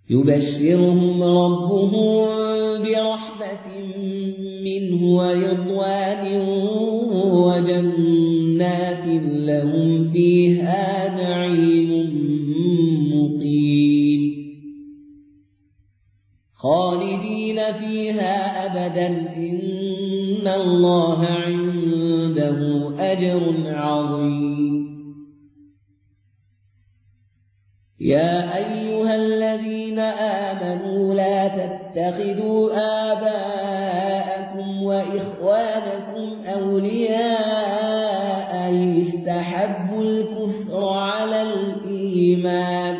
يبشرهم ربهم برحمة منه ورضوان وجنات لهم فيها نعيم مقيم خالدين فيها أبدا إن الله عنده أجر عظيم. يا أيها الذين آمنوا لا تتخذوا آباءكم وإخوانكم أولياء إن استحبوا الكفر على الإيمان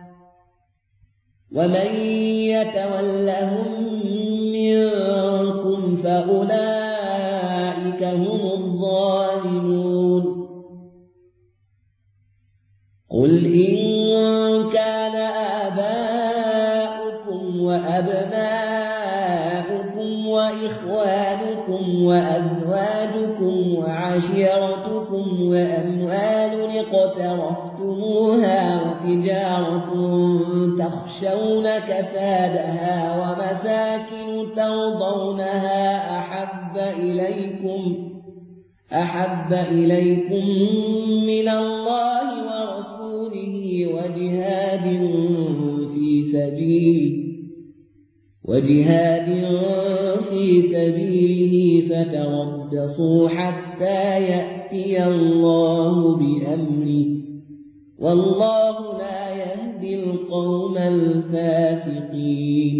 ومن يتولهم منكم فأولئك هم الظالمون. قل إن كان آباؤكم وأبناؤكم وإخوانكم وأزواجكم وعشيرتكم وأموال اقترفتموها وتجارة تخشون كسادها ومساكن ترضونها أحب إليكم من الله ورسوله وجهاد في سبيله فتربصوا حتى يأتي الله بأمره والله لا يهدي القوم الفاسقين.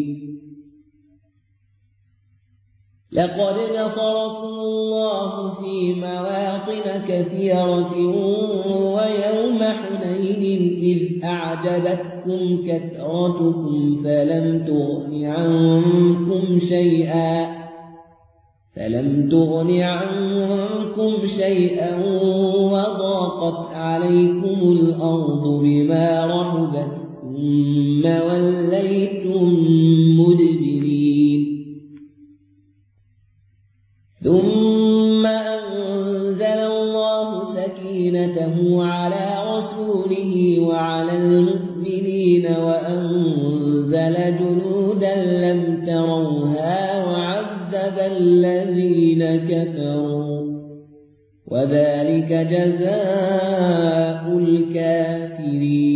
لقد نصركم الله في مواطن كثيرة ويوم حنين إذ أعجبتكم كثرتكم فلم تغن عنكم شيئا وضاقت عليكم الأرض بما رحبت ثم وليتم مدبرين. ثم أنزل الله سكينته على رسوله وعلى المؤمنين وأنزل جنودا لم تروها وعذب الذين كفروا وذلك جزاء الكافرين.